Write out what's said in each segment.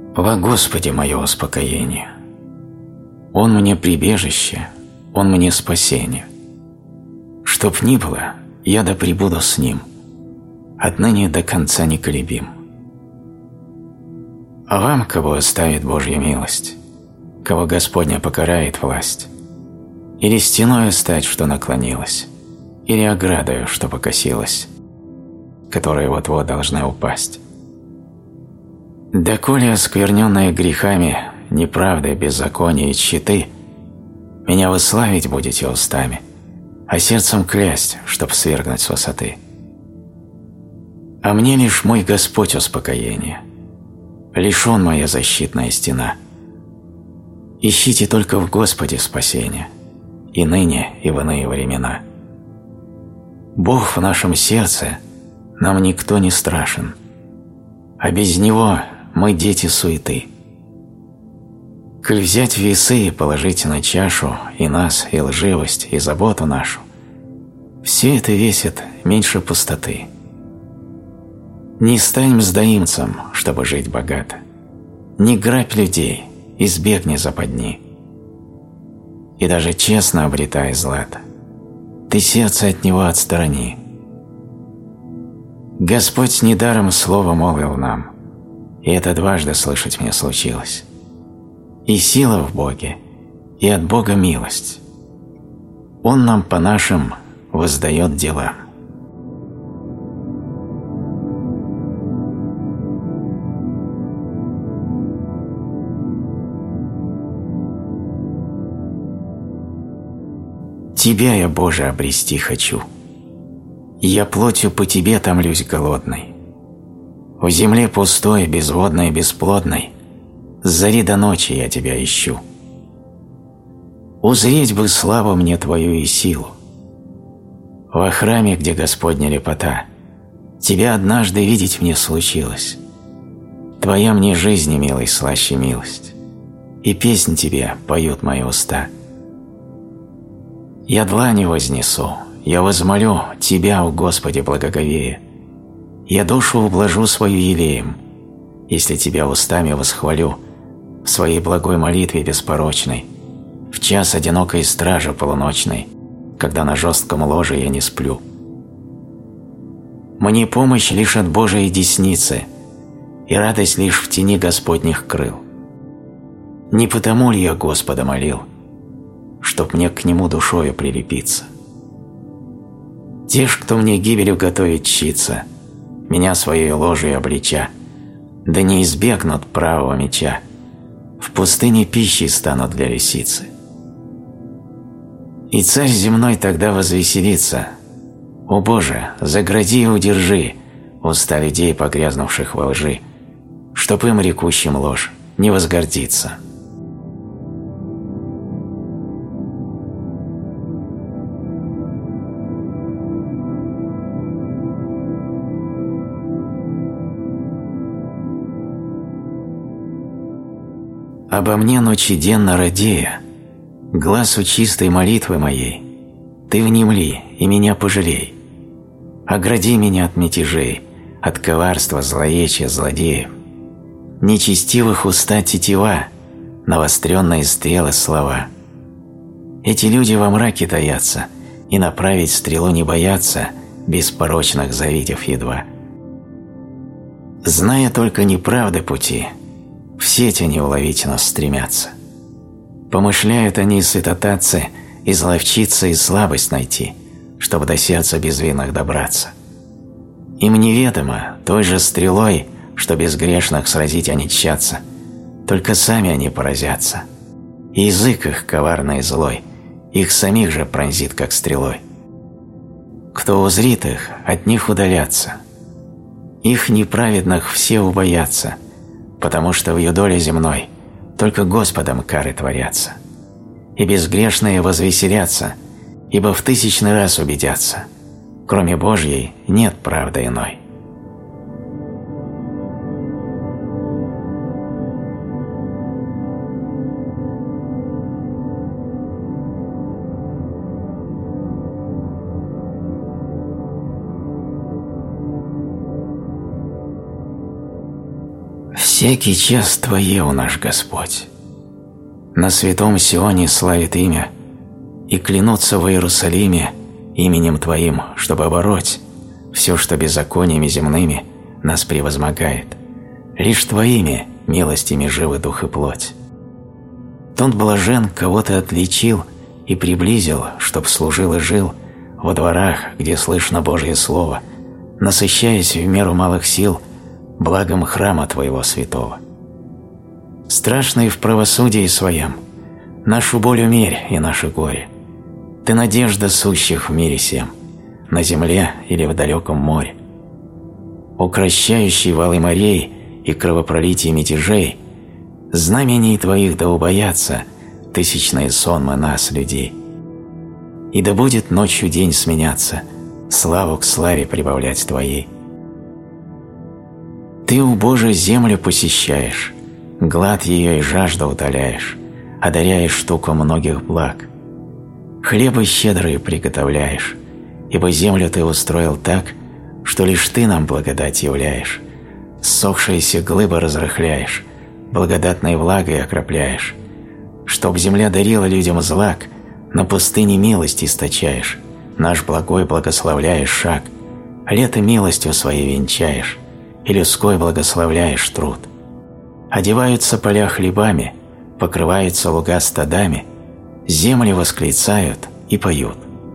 Во Господе мое успокоение. Он мне прибежище, Он мне спасение. Чтоб ни было, я да пребуду с Ним, отныне до конца неколебим. А вам, кого оставит Божья милость, кого Господня покарает власть, или стеною стать, что наклонилась, или оградою, что покосилась, которая вот-вот должна упасть. Доколе оскверненные грехами, неправдой, беззакония и тщеты, меня вы славить будете устами, а сердцем клясть, чтоб свергнуть с высоты. А мне лишь мой Господь успокоение, лишь Он моя защитная стена. Ищите только в Господе спасения, и ныне, и в иные времена. Бог в нашем сердце, нам никто не страшен, а без Него мы дети суеты. Коль взять весы и положить на чашу и нас, и лживость, и заботу нашу, все это весит меньше пустоты. Не стань мздоимцем, чтобы жить богато, не грабь людей, избегни западни. И даже честно обретай злато, ты сердце от него отсторони. Господь недаром слово молвил нам, и это дважды слышать мне случилось. И сила в Боге, и от Бога милость. Он нам по нашим воздает делам. Тебя я, Боже, обрести хочу. Я плотью по Тебе томлюсь голодной. В земле пустой, безводной, бесплодной, с зари до ночи я Тебя ищу. Узреть бы славу мне Твою и силу. Во храме, где Господня лепота, Тебя однажды видеть мне случилось. Твоя мне жизни, милый, слаще милость, и песнь Тебе поют мои уста. Я длани вознесу, я возмолю Тебя, о Господи, благоговея. Я душу ублажу свою елеем, если Тебя устами восхвалю в своей благой молитве беспорочной, в час одинокой стражи полуночной, когда на жестком ложе я не сплю. Мне помощь лишь от Божией десницы, и радость лишь в тени Господних крыл. Не потому ли я Господа молил, чтоб мне к Нему душою прилепиться? Те ж, кто мне гибелью готовит тщиться, меня своей ложью облича, да не избегнут правого меча, в пустыне пищей станут для лисицы. И царь земной тогда возвеселится: «О Боже, загради и удержи уста людей, погрязнувших во лжи, чтоб им, рекущим ложь, не возгордиться». Обо мне ночиденно радея, гласу чистой молитвы моей, Ты внемли и меня пожалей. Огради меня от мятежей, от коварства, злоечия, злодеев, нечестивых уста тетива, навостренные стрелы слова. Эти люди во мраке таятся, и направить стрелу не боятся, беспорочных завидев едва. Зная только неправды пути, в сеть они уловить нас стремятся. Помышляют они святотатцы изловчиться и слабость найти, чтобы до сердца безвинных добраться. Им неведомо той же стрелой, что безгрешных сразить они тщатся, только сами они поразятся. И язык их коварный и злой, их самих же пронзит, как стрелой. Кто узрит их, от них удалятся. Их неправедных все убоятся, потому что в ее доле земной только Господом кары творятся. И безгрешные возвеселятся, ибо в тысячный раз убедятся: кроме Божьей нет правды иной. Всякий час Твое, у наш Господь. На святом Сионе славит имя, и клянутся в Иерусалиме именем Твоим, чтобы обороть все, что беззакониями земными нас превозмогает. Лишь Твоими милостями живы дух и плоть. Тот блажен, кого Ты отличил и приблизил, чтоб служил и жил во дворах, где слышно Божье Слово, насыщаясь в меру малых сил благом храма Твоего святого. Страшный в правосудии Своем, нашу боль умерь и наше горе. Ты надежда сущих в мире сем, на земле или в далеком море. Укращающий валы морей и кровопролитие мятежей, знамений Твоих да убоятся тысячные сонмы нас, людей. И да будет ночью день сменяться, славу к славе прибавлять Твоей. Ты, у Божия, землю посещаешь, глад ее и жажду удаляешь, одаряешь штуку многих благ. Хлебы щедрые приготовляешь, ибо землю Ты устроил так, что лишь Ты нам благодать являешь. Ссохшиеся глыбы разрыхляешь, благодатной влагой окропляешь. Чтоб земля дарила людям злак, на пустыне милость источаешь, наш благой благословляешь шаг, лето милостью своей венчаешь, и людской благословляешь труд. Одеваются поля хлебами, покрываются луга стадами, земли восклицают и поют.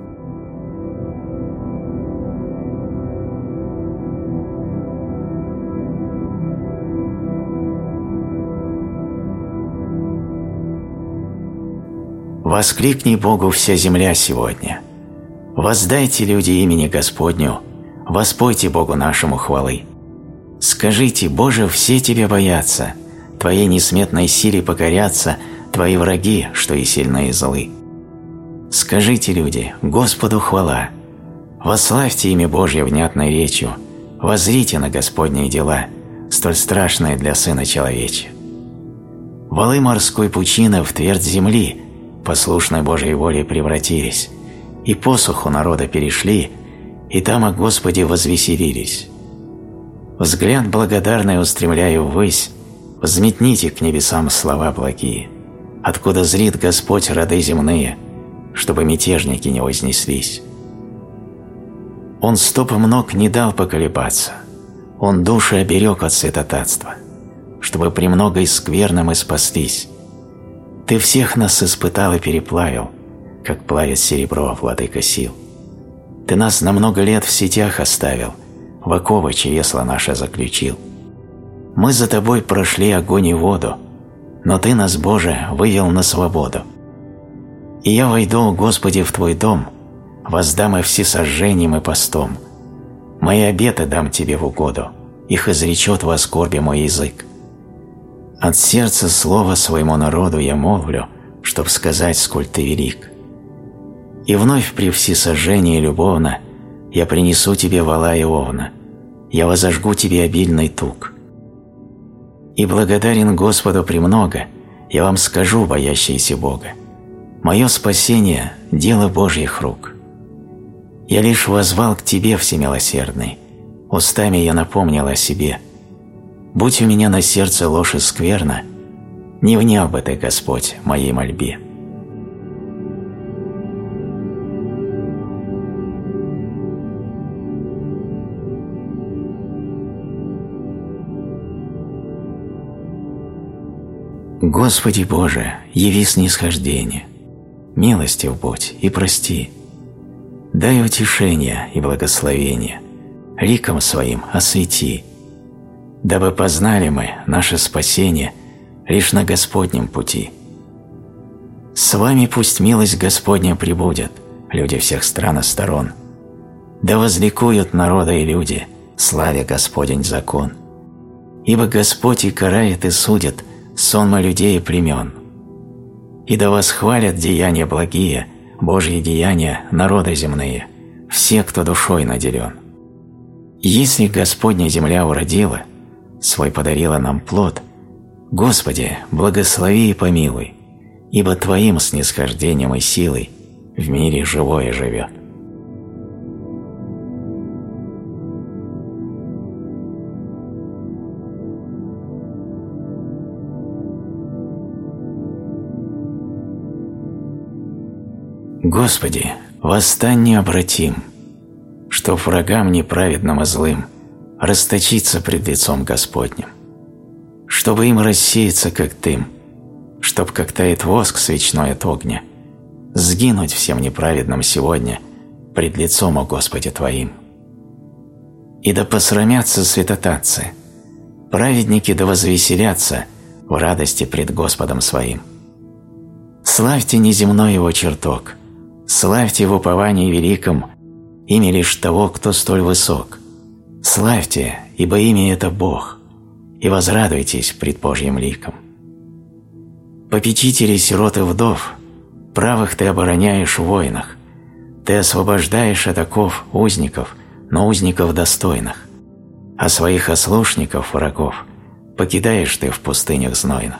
Воскликни Богу вся земля сегодня. Воздайте, люди, имени Господню, воспойте Богу нашему хвалы. Скажите: Боже, все Тебя боятся, Твоей несметной силе покорятся Твои враги, что и сильные и злы. Скажите, люди, Господу хвала. Восславьте имя Божье внятной речью, воззрите на Господние дела, столь страшные для Сына Человечья. Валы морской пучины в твердь земли, послушной Божьей воле превратились, и посуху народа перешли, и там о Господе возвеселились. Взгляд благодарный устремляю ввысь, взметните к небесам слова благие, откуда зрит Господь роды земные, чтобы мятежники не вознеслись. Он стопам ног не дал поколебаться, Он души оберег от святотатства, чтобы премного и скверно мы спаслись. Ты всех нас испытал и переплавил, как плавит серебро, владыка сил. Ты нас на много лет в сетях оставил, в оковы чресла наше заключил. Мы за Тобой прошли огонь и воду, но Ты нас, Боже, вывел на свободу. И я войду, Господи, в Твой дом, воздам и всесожжением и постом. Мои обеты дам Тебе в угоду, их изречет во скорби мой язык. От сердца слова своему народу я молвлю, чтоб сказать, сколь Ты велик. И вновь при всесожжении любовно я принесу Тебе вола и овна, я возожгу Тебе обильный тук. И благодарен Господу премного, я вам скажу, боящиеся Бога, мое спасение – дело Божьих рук. Я лишь воззвал к Тебе, всемилосердный, устами я напомнил о себе. Будь у меня на сердце ложь и скверна, не внял бы Ты, Господь, моей мольбе. Господи Боже, яви снисхождение, милостив будь и прости, дай утешение и благословение, ликом Своим освети, дабы познали мы наше спасение лишь на Господнем пути. С вами пусть милость Господня пребудет, люди всех стран и сторон, да возликуют народы и люди, славя Господень закон. Ибо Господь и карает, и судит сонмы людей и племен. И да восхвалят деяния благие, Божьи деяния, народы земные, все, кто душой наделен. Если Господня земля уродила, свой подарила нам плод, Господи, благослови и помилуй, ибо Твоим снисхождением и силой в мире живое живет. Господи, восстань необратим, чтоб врагам неправедным и злым расточиться пред лицом Господним, чтобы им рассеяться, как дым, чтоб, как тает воск свечной от огня, сгинуть всем неправедным сегодня пред лицом, о Господе Твоим. И да посрамятся святотатцы, праведники да возвеселятся в радости пред Господом своим. Славьте неземной его чертог, славьте в уповании великом имя лишь того, кто столь высок. Славьте, ибо имя это Бог, и возрадуйтесь пред Божьим ликом. Попечители сирот и вдов, правых ты обороняешь в войнах, ты освобождаешь от оков узников, но узников достойных, а своих ослушников, врагов, покидаешь ты в пустынях знойных.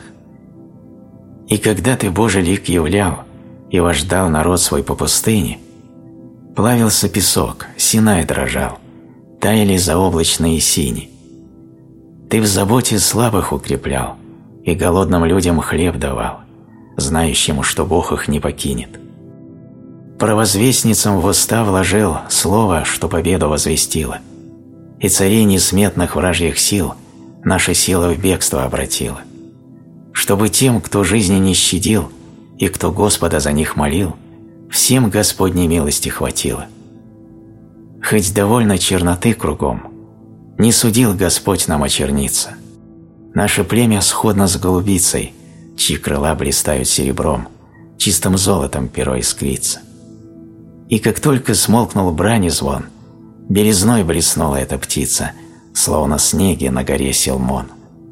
И когда ты Божий лик являл и вождал народ свой по пустыне, плавился песок, Синай дрожал, таяли заоблачные сини. Ты в заботе слабых укреплял и голодным людям хлеб давал, знающим, что Бог их не покинет. Провозвестницам в уста вложил слово, что победу возвестило, и царей несметных вражьих сил наша сила в бегство обратила, чтобы тем, кто жизни не щадил и кто Господа за них молил, всем Господней милости хватило. Хоть довольно черноты кругом, не судил Господь нам очерниться. Наше племя сходно с голубицей, чьи крыла блистают серебром, чистым золотом перо искрится. И как только смолкнул брани звон, белизной блеснула эта птица, словно снеги на горе Силмон.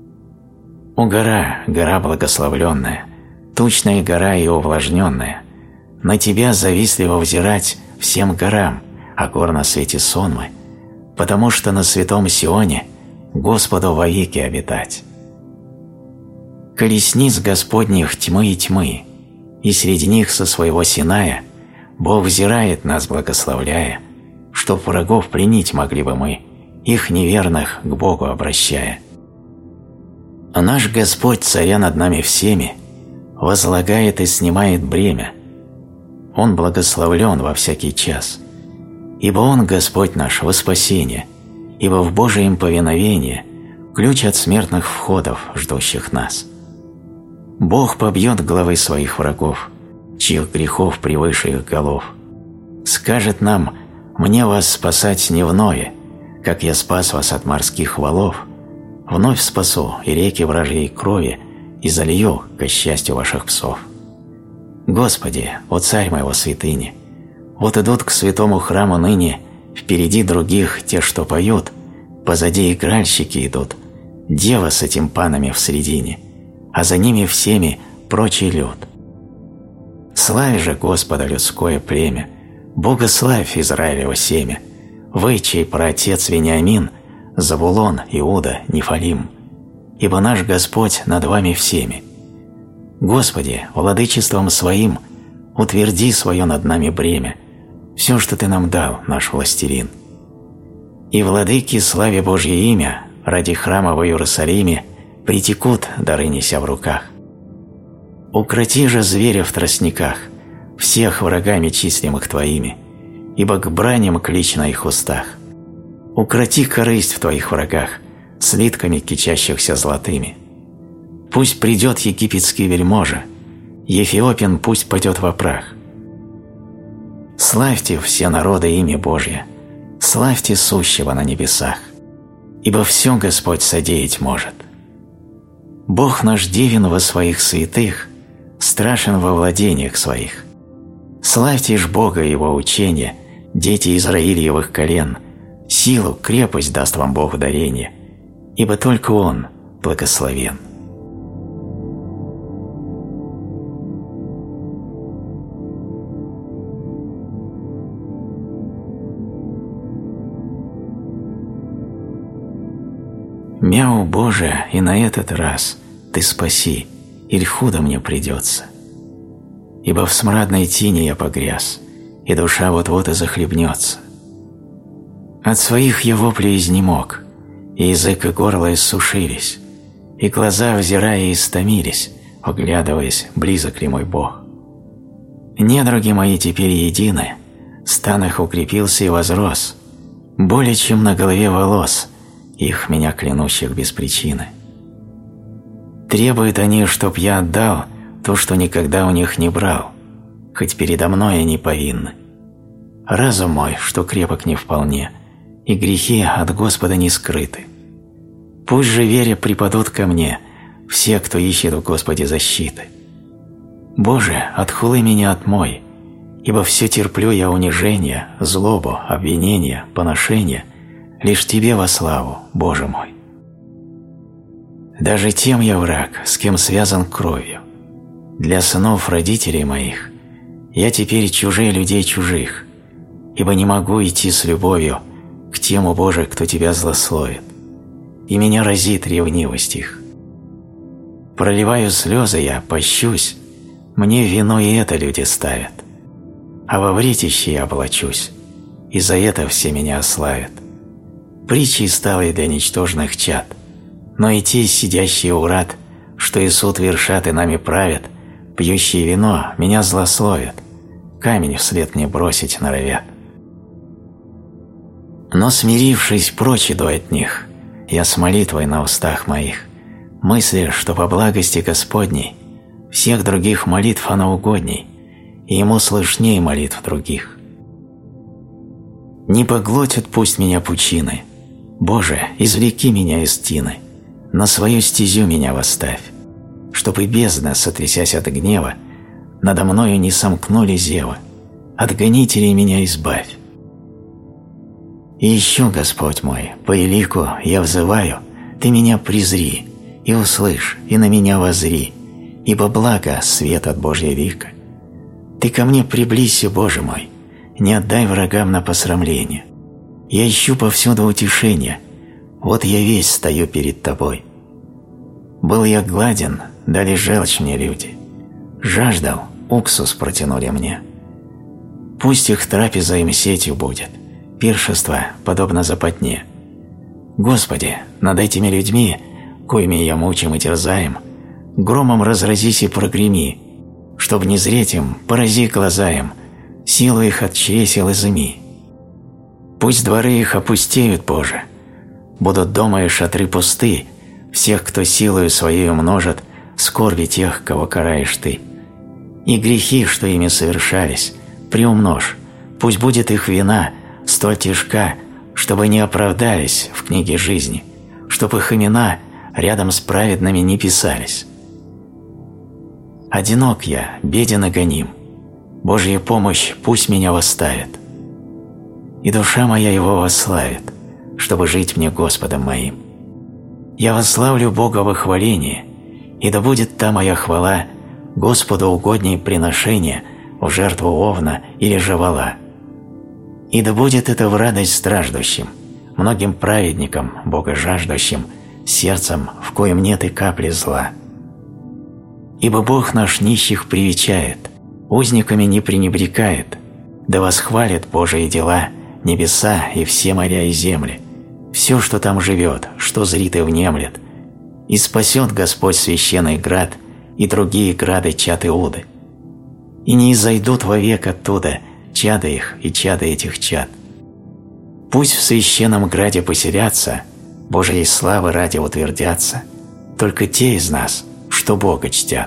О гора благословленная, тучная гора и увлажненная, на тебя завистливо взирать всем горам, а гор на свете сонмы, потому что на святом Сионе Господу вовеки обитать. Колесниц Господних тьмы и тьмы, и среди них со своего Синая Бог взирает нас, благословляя, чтоб врагов пленить могли бы мы, их неверных к Богу обращая. А наш Господь, царя над нами всеми, возлагает и снимает бремя. Он благословлен во всякий час, ибо Он, Господь наш, во спасение, ибо в Божием повиновении ключ от смертных входов, ждущих нас. Бог побьет главы своих врагов, чьих грехов превыше их голов. Скажет нам: «Мне вас спасать не вновь, как я спас вас от морских валов, вновь спасу и реки вражьей крови и залью ко счастью ваших псов». Господи, о Царь моего святыни, вот идут к святому храму ныне впереди других те, что поют, позади игральщики идут, дева с этим панами в середине, а за ними всеми прочий люд. Славь же Господа людское племя, Бога славь Израилево семя, вы, чей праотец Вениамин, Завулон, Иуда, Нефалим, ибо наш Господь над вами всеми. Господи, владычеством своим утверди свое над нами бремя, все, что Ты нам дал, наш властелин. И владыки, славе Божье имя, ради храма в Иерусалиме притекут, дары неся в руках. Укроти же зверя в тростниках, всех врагами числимых Твоими, ибо к браням клич на их устах. Укроти корысть в Твоих врагах, слитками кичащихся золотыми. Пусть придет египетский вельможа, Ефиопин пусть падет во прах. Славьте все народы имя Божье, славьте сущего на небесах, ибо все Господь содеять может. Бог наш дивен во своих святых, страшен во владениях своих. Славьте ж Бога и Его учения, дети Израилевых колен, силу, крепость даст вам Бог в дарение, ибо только Он благословен. Мяу, Боже, и на этот раз Ты спаси, иль худо мне придется. Ибо в смрадной тени я погряз, и душа вот-вот и захлебнется. От своих я воплей изнемог, и язык и горло иссушились, и глаза, взирая, истомились, оглядываясь, близок ли мой Бог. Недруги мои теперь едины, стан их укрепился и возрос, более чем на голове волос, их меня клянущих без причины. Требуют они, чтоб я отдал то, что никогда у них не брал, хоть передо мной они повинны. Разум мой, что крепок не вполне, и грехи от Господа не скрыты. Пусть же, веря, припадут ко мне все, кто ищет в Господе защиты. Боже, от хулы меня отмой, ибо все терплю я унижение, злобу, обвинения, поношения, лишь Тебе во славу, Боже мой. Даже тем я враг, с кем связан кровью. Для сынов родителей моих я теперь чужие людей чужих, ибо не могу идти с любовью к тем, о Боже, кто Тебя злословит, и меня разит ревнивость их. Проливаю слезы я, пощусь, мне вину и это люди ставят, а во вретище я облачусь, и за это все меня ославят. Притчей стала для ничтожных чад, но и те, сидящие у врат, что и суд вершат и нами правят, пьющие вино, меня злословят, камень вслед мне бросить норовят. Но, смирившись, прочь иду от них, я с молитвой на устах моих, мысли, что по благости Господней всех других молитв она угодней, и Ему слышней молитв других. Не поглотят пусть меня пучины, Боже, извлеки меня из тины, на свою стезю меня восставь, чтобы бездна, сотрясясь от гнева, надо мною не сомкнули зева, от гонителей меня избавь. И еще, Господь мой, по элику я взываю, Ты меня презри, и услышь, и на меня воззри, ибо благо свет от Божьей лика. Ты ко мне приблизься, Боже мой, не отдай врагам на посрамление. Я ищу повсюду утешения, вот я весь стою перед Тобой. Был я гладен, дали желчь мне люди, жаждал, уксус протянули мне. Пусть их трапеза им сетью будет, пиршество подобно запотне. Господи, над этими людьми, коими я мучим и терзаем, громом разразись и прогреми, чтоб не зреть им, порази глаза им, силу их от чресел изыми. Пусть дворы их опустеют, Боже, будут дома и шатры пусты, всех, кто силою своей множит скорби тех, кого караешь Ты. И грехи, что ими совершались, приумножь, пусть будет их вина столь тяжка, чтобы не оправдались в книге жизни, чтоб их имена рядом с праведными не писались. Одинок я, беден и гоним, Божья помощь пусть меня восставит, и душа моя Его восславит, чтобы жить мне Господом моим. Я восславлю Бога во хвалении, и да будет та моя хвала Господу угодней приношения в жертву овна или же вола. И да будет это в радость страждущим, многим праведникам, Бога жаждущим, сердцем, в коем нет и капли зла. Ибо Бог наш нищих привечает, узниками не пренебрекает, да восхвалит Божии дела небеса и все моря и земли, все, что там живет, что зрит и внемлет, и спасет Господь священный град и другие грады чад Иуды. И не изойдут вовек оттуда чада их и чада этих чад. Пусть в священном граде поселятся, Божьей славы ради утвердятся, только те из нас, что Бога чтят.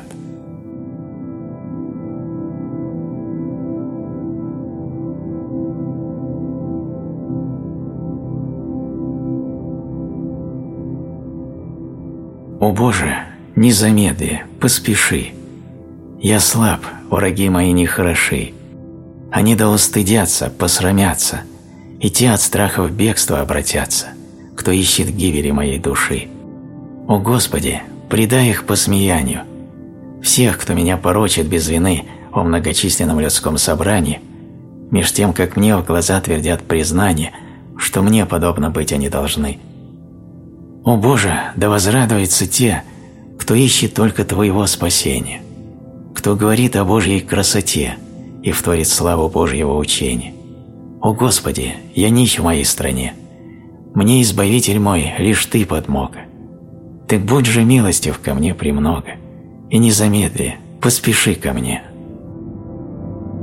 О Боже, не замедли, поспеши. Я слаб, враги мои нехороши. Они да устыдятся, посрамятся, и те от страха в бегство обратятся, кто ищет гибели моей души. О Господи, предай их посмеянию. Всех, кто меня порочит без вины о многочисленном людском собрании, меж тем, как мне в глаза твердят признание, что мне подобно быть они должны. О Боже, да возрадуются те, кто ищет только Твоего спасения, кто говорит о Божьей красоте и вторит славу Божьего учения. О Господи, я нищ в моей стране, мне Избавитель мой лишь Ты подмога. Так будь же милостив ко мне премного, и не замедли, поспеши ко мне.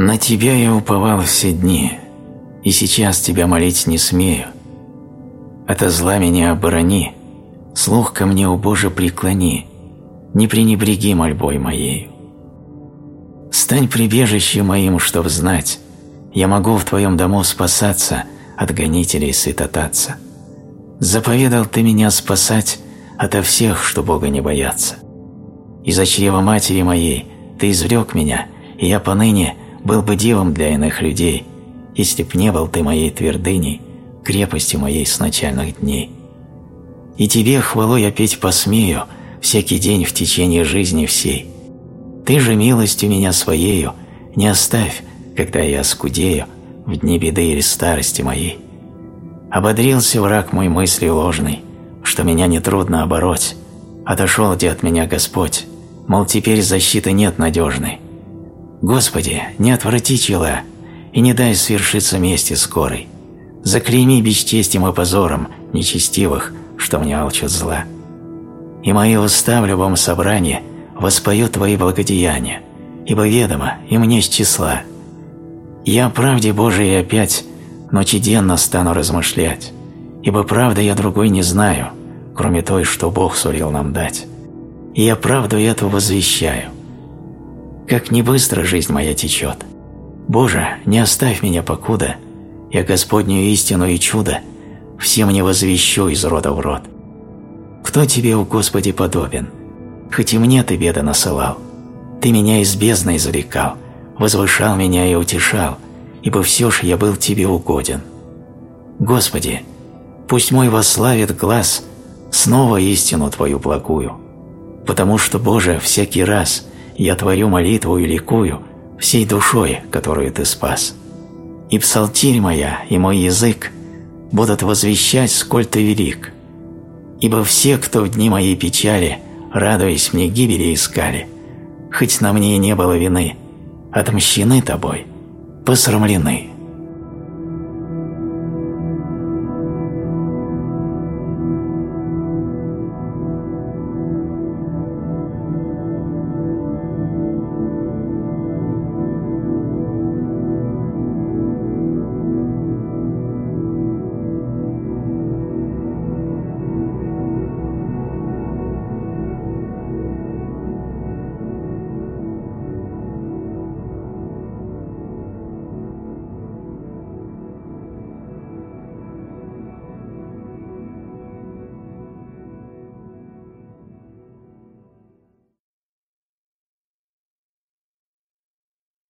На Тебя я уповал все дни, и сейчас Тебя молить не смею. Ото зла меня оборони, слух ко мне, о Боже, преклони, не пренебреги мольбой моею. Стань прибежищем моим, чтоб знать, я могу в Твоем дому спасаться от гонителей святотатца. Заповедал Ты меня спасать ото всех, что Бога не боятся. Из-за чрева матери моей Ты извлек меня, и я поныне был бы дивом для иных людей, если б не был Ты моей твердыней, крепостью моей с начальных дней. И Тебе хвалу я петь посмею всякий день в течение жизни всей. Ты же милостью меня своею не оставь, когда я оскудею в дни беды или старости моей. Ободрился враг мой мыслью ложной, что меня нетрудно обороть. Отошел где от меня Господь, мол, теперь защиты нет надежной. Господи, не отврати чела и не дай свершиться мести скорой. Заклейми бесчестием и позором нечестивых, что мне алчат зла. И мои уста в любом собрании воспою Твои благодеяния, ибо ведомо и мне с числа. Я о правде Божией опять ночиденно стану размышлять, ибо правды я другой не знаю, кроме той, что Бог сулил нам дать. И я правду эту возвещаю. Как не быстро жизнь моя течет. Боже, не оставь меня покуда, я Господнюю истину и чудо всем не возвещу из рода в род. Кто Тебе, о Господи, подобен? Хоть и мне Ты беды насылал. Ты меня из бездны извлекал, возвышал меня и утешал, ибо все ж я был Тебе угоден. Господи, пусть мой восславит глаз снова истину Твою благую, потому что, Боже, всякий раз я творю молитву и ликую всей душой, которую Ты спас. И псалтирь моя, и мой язык будут возвещать, сколь Ты велик. Ибо все, кто в дни моей печали, радуясь мне гибели, искали, хоть на мне и не было вины, отмщены Тобой, посрамлены.